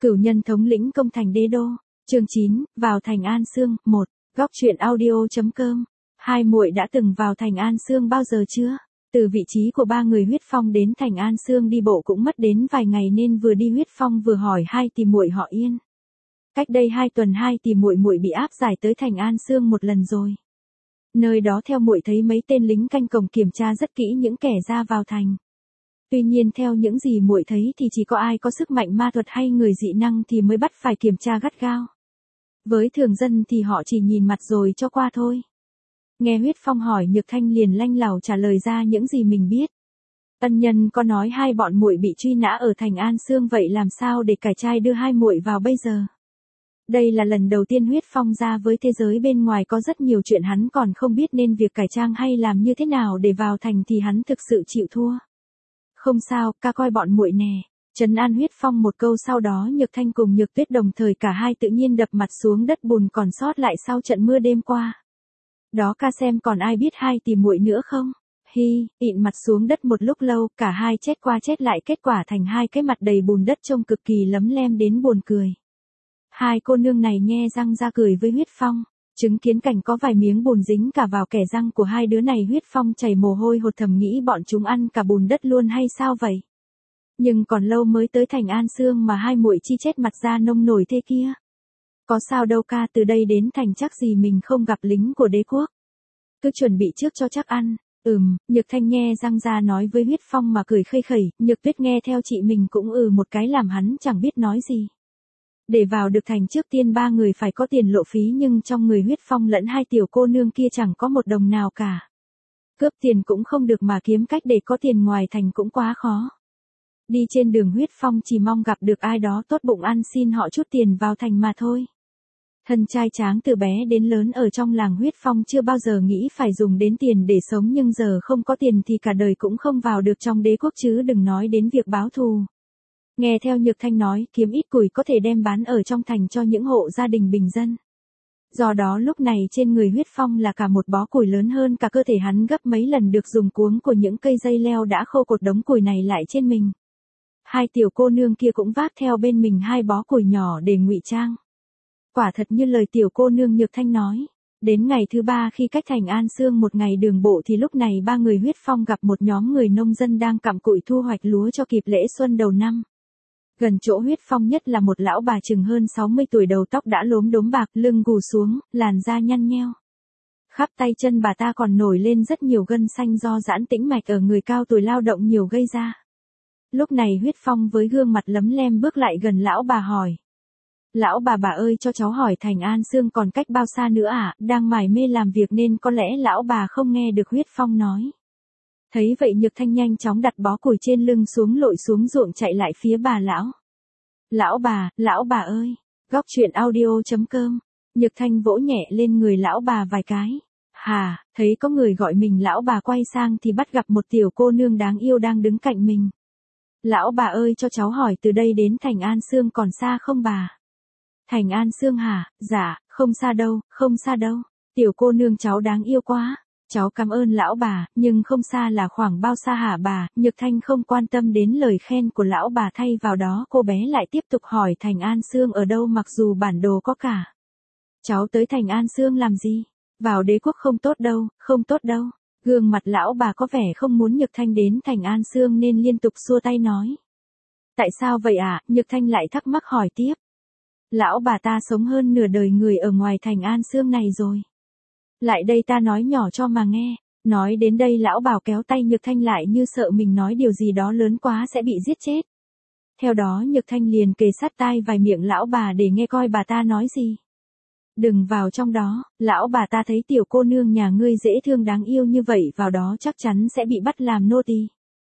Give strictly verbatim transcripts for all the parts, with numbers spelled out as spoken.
Cửu nhân thống lĩnh công thành đế đô. Chương chín, vào thành An Sương. Một. Góc truyện audio.com. Hai muội đã từng vào thành An Sương bao giờ chưa? Từ vị trí của ba người huyết phong đến thành An Sương đi bộ cũng mất đến vài ngày nên vừa đi huyết phong vừa hỏi hai tỷ muội họ Yên. Cách đây hai tuần hai tỷ muội muội bị áp giải tới thành An Sương một lần rồi. Nơi đó theo muội thấy mấy tên lính canh cổng kiểm tra rất kỹ những kẻ ra vào thành. Tuy nhiên theo những gì muội thấy thì chỉ có ai có sức mạnh ma thuật hay người dị năng thì mới bắt phải kiểm tra gắt gao. Với thường dân thì họ chỉ nhìn mặt rồi cho qua thôi. Nghe huyết phong hỏi Nhược Thanh liền lanh lào trả lời ra những gì mình biết. Ân nhân có nói hai bọn muội bị truy nã ở thành An Sương, vậy làm sao để cải trai đưa hai muội vào bây giờ? Đây là lần đầu tiên huyết phong ra với thế giới bên ngoài, có rất nhiều chuyện hắn còn không biết nên việc cải trang hay làm như thế nào để vào thành thì hắn thực sự chịu thua. Không sao, ca coi bọn muội nè. Trấn an huyết phong một câu, sau đó Nhược Thanh cùng Nhược Tuyết đồng thời cả hai tự nhiên đập mặt xuống đất bùn còn sót lại sau trận mưa đêm qua. Đó, ca xem còn ai biết hai tỷ muội nữa không? Hi, ịn mặt xuống đất một lúc lâu, cả hai chết qua chết lại, kết quả thành hai cái mặt đầy bùn đất trông cực kỳ lấm lem đến buồn cười. Hai cô nương này nhe răng ra cười với huyết phong. Chứng kiến cảnh có vài miếng bùn dính cả vào kẻ răng của hai đứa này, huyết phong chảy mồ hôi hột, thầm nghĩ bọn chúng ăn cả bùn đất luôn hay sao vậy? Nhưng còn lâu mới tới thành An Sương mà hai muội chi chết mặt ra nông nổi thế kia. Có sao đâu ca, từ đây đến thành chắc gì mình không gặp lính của đế quốc. Cứ chuẩn bị trước cho chắc ăn. Ừm, Nhược Thanh nhe răng ra nói với huyết phong mà cười khây khẩy. Nhược Tuyết nghe theo chị mình cũng ừ một cái làm hắn chẳng biết nói gì. Để vào được thành trước tiên ba người phải có tiền lộ phí, nhưng trong người huyết phong lẫn hai tiểu cô nương kia chẳng có một đồng nào cả. Cướp tiền cũng không được mà kiếm cách để có tiền ngoài thành cũng quá khó. Đi trên đường huyết phong chỉ mong gặp được ai đó tốt bụng ăn xin họ chút tiền vào thành mà thôi. Thân trai tráng từ bé đến lớn ở trong làng huyết phong chưa bao giờ nghĩ phải dùng đến tiền để sống, nhưng giờ không có tiền thì cả đời cũng không vào được trong đế quốc chứ đừng nói đến việc báo thù. Nghe theo Nhược Thanh nói, kiếm ít củi có thể đem bán ở trong thành cho những hộ gia đình bình dân. Do đó lúc này trên người huyết phong là cả một bó củi lớn hơn cả cơ thể hắn gấp mấy lần, được dùng cuống của những cây dây leo đã khô cột đống củi này lại trên mình. Hai tiểu cô nương kia cũng vác theo bên mình hai bó củi nhỏ để ngụy trang. Quả thật như lời tiểu cô nương Nhược Thanh nói. Đến ngày thứ ba khi cách thành An Sương một ngày đường bộ thì lúc này ba người huyết phong gặp một nhóm người nông dân đang cặm cụi thu hoạch lúa cho kịp lễ xuân đầu năm. Gần chỗ huyết phong nhất là một lão bà chừng hơn sáu mươi tuổi, đầu tóc đã lốm đốm bạc, lưng gù xuống, làn da nhăn nheo. Khắp tay chân bà ta còn nổi lên rất nhiều gân xanh do giãn tĩnh mạch ở người cao tuổi lao động nhiều gây ra. Lúc này huyết phong với gương mặt lấm lem bước lại gần lão bà hỏi. Lão bà bà ơi, cho cháu hỏi thành An Sương còn cách bao xa nữa ạ? À? Đang mải mê làm việc nên có lẽ lão bà không nghe được huyết phong nói. Thấy vậy Nhược Thanh nhanh chóng đặt bó củi trên lưng xuống, lội xuống ruộng chạy lại phía bà lão. Lão bà, lão bà ơi. Góc truyện audio.com. Nhược Thanh vỗ nhẹ lên người lão bà vài cái. Hà, thấy có người gọi mình, lão bà quay sang thì bắt gặp một tiểu cô nương đáng yêu đang đứng cạnh mình. Lão bà ơi, cho cháu hỏi từ đây đến thành An Sương còn xa không bà? Thành An Sương hả? Dạ, không xa đâu, không xa đâu. Tiểu cô nương cháu đáng yêu quá. Cháu cảm ơn lão bà, nhưng không xa là khoảng bao xa hả bà? Nhược Thanh không quan tâm đến lời khen của lão bà, thay vào đó cô bé lại tiếp tục hỏi thành An Sương ở đâu, mặc dù bản đồ có cả. Cháu tới thành An Sương làm gì? Vào đế quốc không tốt đâu, không tốt đâu. Gương mặt lão bà có vẻ không muốn Nhược Thanh đến thành An Sương nên liên tục xua tay nói. Tại sao vậy ạ? À? Nhược Thanh lại thắc mắc hỏi tiếp. Lão bà ta sống hơn nửa đời người ở ngoài thành An Sương này rồi. Lại đây ta nói nhỏ cho mà nghe. Nói đến đây lão bảo kéo tay Nhược Thanh lại như sợ mình nói điều gì đó lớn quá sẽ bị giết chết. Theo đó Nhược Thanh liền kề sát tai vài miệng lão bà để nghe coi bà ta nói gì. Đừng vào trong đó, lão bà ta thấy tiểu cô nương nhà ngươi dễ thương đáng yêu như vậy vào đó chắc chắn sẽ bị bắt làm nô tỳ.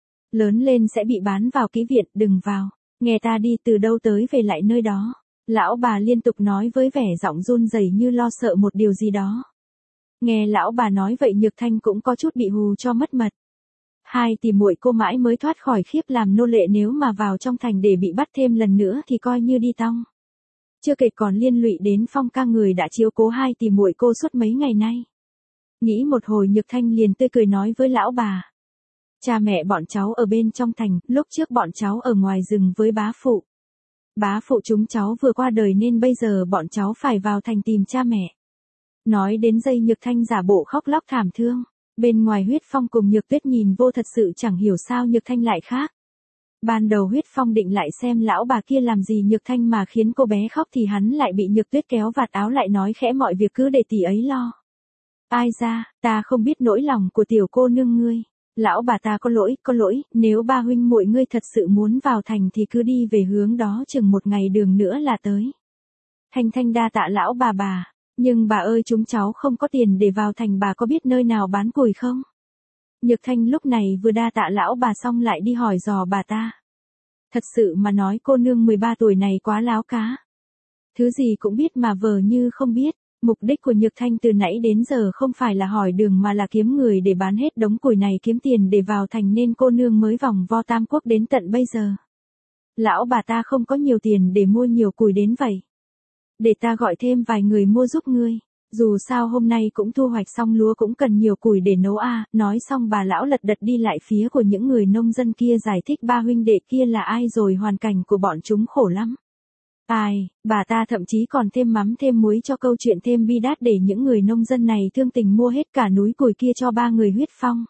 Lớn lên sẽ bị bán vào kỹ viện, đừng vào. Nghe ta đi, từ đâu tới về lại nơi đó. Lão bà liên tục nói với vẻ giọng run rẩy như lo sợ một điều gì đó. Nghe lão bà nói vậy Nhược Thanh cũng có chút bị hù cho mất mật. Hai tỷ muội cô mãi mới thoát khỏi khiếp làm nô lệ, nếu mà vào trong thành để bị bắt thêm lần nữa thì coi như đi tong. Chưa kể còn liên lụy đến Phong ca, người đã chiếu cố hai tỷ muội cô suốt mấy ngày nay. Nghĩ một hồi Nhược Thanh liền tươi cười nói với lão bà. Cha mẹ bọn cháu ở bên trong thành, lúc trước bọn cháu ở ngoài rừng với bá phụ. Bá phụ chúng cháu vừa qua đời nên bây giờ bọn cháu phải vào thành tìm cha mẹ. Nói đến dây Nhược Thanh giả bộ khóc lóc thảm thương. Bên ngoài Huyết Phong cùng Nhược Tuyết nhìn vô thật sự chẳng hiểu sao Nhược Thanh lại khác. Ban đầu Huyết Phong định lại xem lão bà kia làm gì Nhược Thanh mà khiến cô bé khóc thì hắn lại bị Nhược Tuyết kéo vạt áo lại nói khẽ mọi việc cứ để tỷ ấy lo. Ai ra, ta không biết nỗi lòng của tiểu cô nương ngươi. Lão bà ta có lỗi, có lỗi, nếu ba huynh muội ngươi thật sự muốn vào thành thì cứ đi về hướng đó chừng một ngày đường nữa là tới. Thanh Thanh đa tạ lão bà bà, nhưng bà ơi chúng cháu không có tiền để vào thành, bà có biết nơi nào bán củi không? Nhược Thanh lúc này vừa đa tạ lão bà xong lại đi hỏi dò bà ta. Thật sự mà nói cô nương mười ba tuổi này quá láo cá. Thứ gì cũng biết mà vờ như không biết. Mục đích của Nhược Thanh từ nãy đến giờ không phải là hỏi đường mà là kiếm người để bán hết đống củi này kiếm tiền để vào thành nên cô nương mới vòng vo Tam Quốc đến tận bây giờ. Lão bà ta không có nhiều tiền để mua nhiều củi đến vậy. Để ta gọi thêm vài người mua giúp ngươi. Dù sao hôm nay cũng thu hoạch xong lúa cũng cần nhiều củi để nấu a. À. Nói xong bà lão lật đật đi lại phía của những người nông dân kia giải thích ba huynh đệ kia là ai rồi hoàn cảnh của bọn chúng khổ lắm. Ai, bà ta thậm chí còn thêm mắm thêm muối cho câu chuyện thêm bi đát để những người nông dân này thương tình mua hết cả núi củi kia cho ba người Huyết Phong.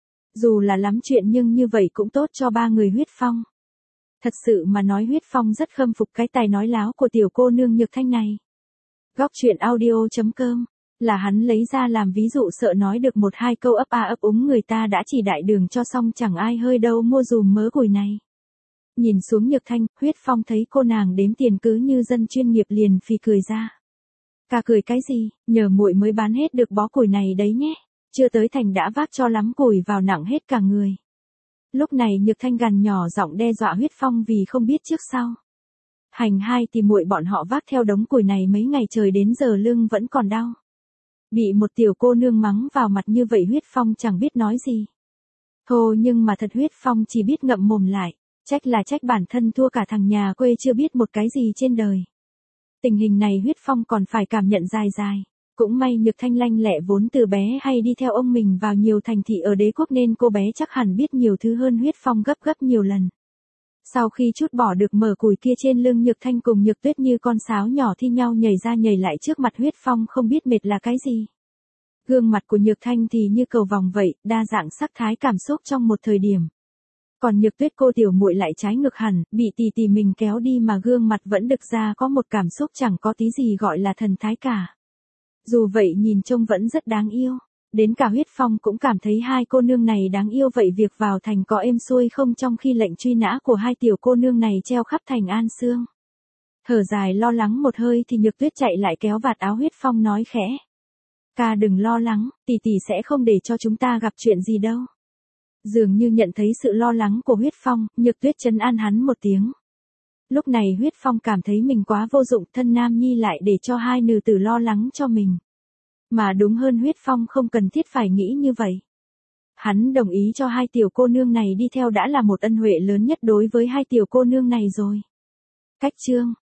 Dù là lắm chuyện nhưng như vậy cũng tốt cho ba người Huyết Phong. Thật sự mà nói Huyết Phong rất khâm phục cái tài nói láo của tiểu cô nương Nhược Thanh này. Góc truyện audio.com là hắn lấy ra làm ví dụ sợ nói được một hai câu ấp a ấp úng người ta đã chỉ đại đường cho xong chẳng ai hơi đâu mua dùm mớ củi này. Nhìn xuống Nhược Thanh, Huyết Phong thấy cô nàng đếm tiền cứ như dân chuyên nghiệp liền phì cười ra. Cả cười cái gì, nhờ muội mới bán hết được bó củi này đấy nhé. Chưa tới thành đã vác cho lắm củi vào nặng hết cả người. Lúc này Nhược Thanh gằn nhỏ giọng đe dọa Huyết Phong vì không biết trước sau. Hành hai thì muội bọn họ vác theo đống củi này mấy ngày trời đến giờ lưng vẫn còn đau. Bị một tiểu cô nương mắng vào mặt như vậy Huyết Phong chẳng biết nói gì. Thô nhưng mà thật Huyết Phong chỉ biết ngậm mồm lại. Trách là trách bản thân thua cả thằng nhà quê chưa biết một cái gì trên đời. Tình hình này Huyết Phong còn phải cảm nhận dài dài. Cũng may Nhược Thanh lanh lẹ vốn từ bé hay đi theo ông mình vào nhiều thành thị ở đế quốc nên cô bé chắc hẳn biết nhiều thứ hơn Huyết Phong gấp gấp nhiều lần. Sau khi trút bỏ được mờ củi kia trên lưng Nhược Thanh cùng Nhược Tuyết như con sáo nhỏ thi nhau nhảy ra nhảy lại trước mặt Huyết Phong không biết mệt là cái gì. Gương mặt của Nhược Thanh thì như cầu vòng vậy, đa dạng sắc thái cảm xúc trong một thời điểm. Còn Nhược Tuyết cô tiểu muội lại trái ngược hẳn, bị tì tì mình kéo đi mà gương mặt vẫn đực ra có một cảm xúc chẳng có tí gì gọi là thần thái cả. Dù vậy nhìn trông vẫn rất đáng yêu. Đến cả Huyết Phong cũng cảm thấy hai cô nương này đáng yêu vậy việc vào thành có êm xuôi không trong khi lệnh truy nã của hai tiểu cô nương này treo khắp thành An Sương. Thở dài lo lắng một hơi thì Nhược Tuyết chạy lại kéo vạt áo Huyết Phong nói khẽ. Ca đừng lo lắng, tỷ tỷ sẽ không để cho chúng ta gặp chuyện gì đâu. Dường như nhận thấy sự lo lắng của Huyết Phong, Nhược Tuyết trấn an hắn một tiếng. Lúc này Huyết Phong cảm thấy mình quá vô dụng thân nam nhi lại để cho hai nữ tử lo lắng cho mình. Mà đúng hơn Huyết Phong không cần thiết phải nghĩ như vậy. Hắn đồng ý cho hai tiểu cô nương này đi theo đã là một ân huệ lớn nhất đối với hai tiểu cô nương này rồi. Cách chương